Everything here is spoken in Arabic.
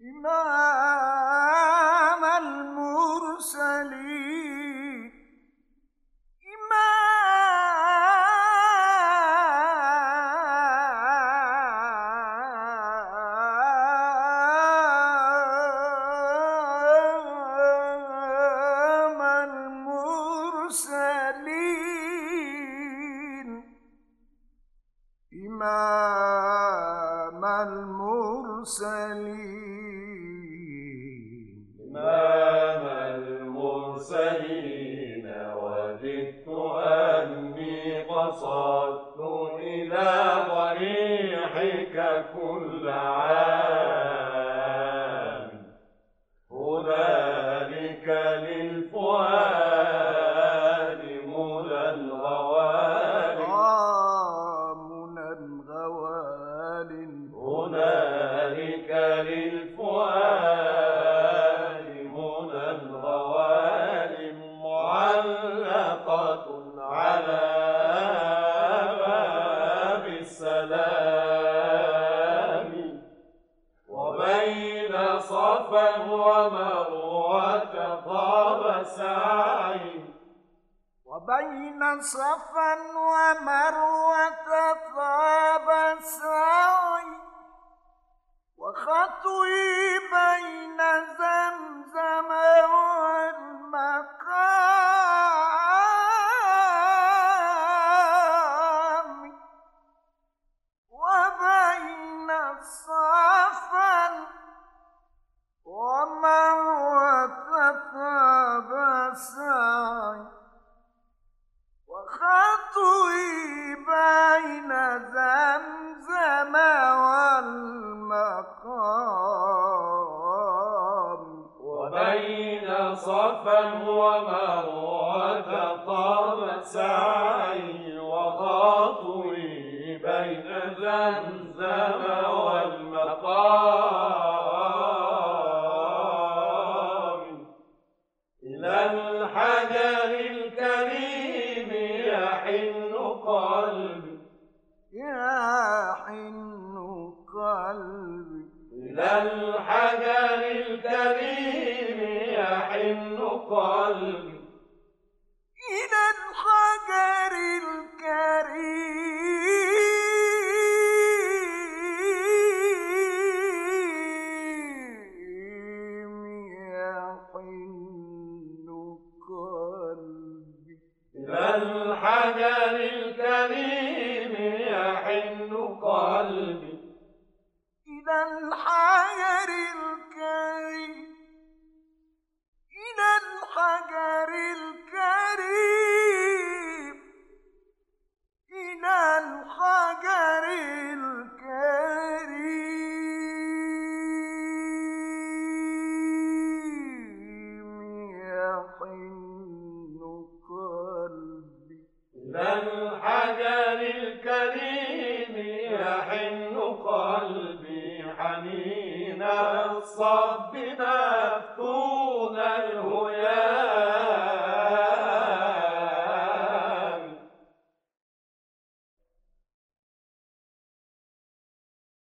إمام المرسلين إمام المرسلين إمام المرسلين إمام المرسلين وددت أني قصدت إلى ضريحك كل عام هنالك للفؤاد منى الغوال منى الغوال هنالك للفؤاد منى الغوال معلقة على باب السلام وبين صفا ومروة طاب سعي وبين صفا ومروة طاب سعي وخطوي بين زمزم والمقام وبين صفا ومروة طاب سعي وخطوي بين زمزم والمقام وبين صفا ومروة طاب سعي وخطوي بين زمزم والمقام إلى الحجر الكريم يحن قلبي يحن قلبي إلى الحجر الكريم يحن قلبي إلى الحجر الكريم يحن قلبي إلى الحجر الكريم يحن قلبي إلى الحجر الكريم إلى الحجر الكريم إلى الحجر الكريم يحن قلبي إلى الحجر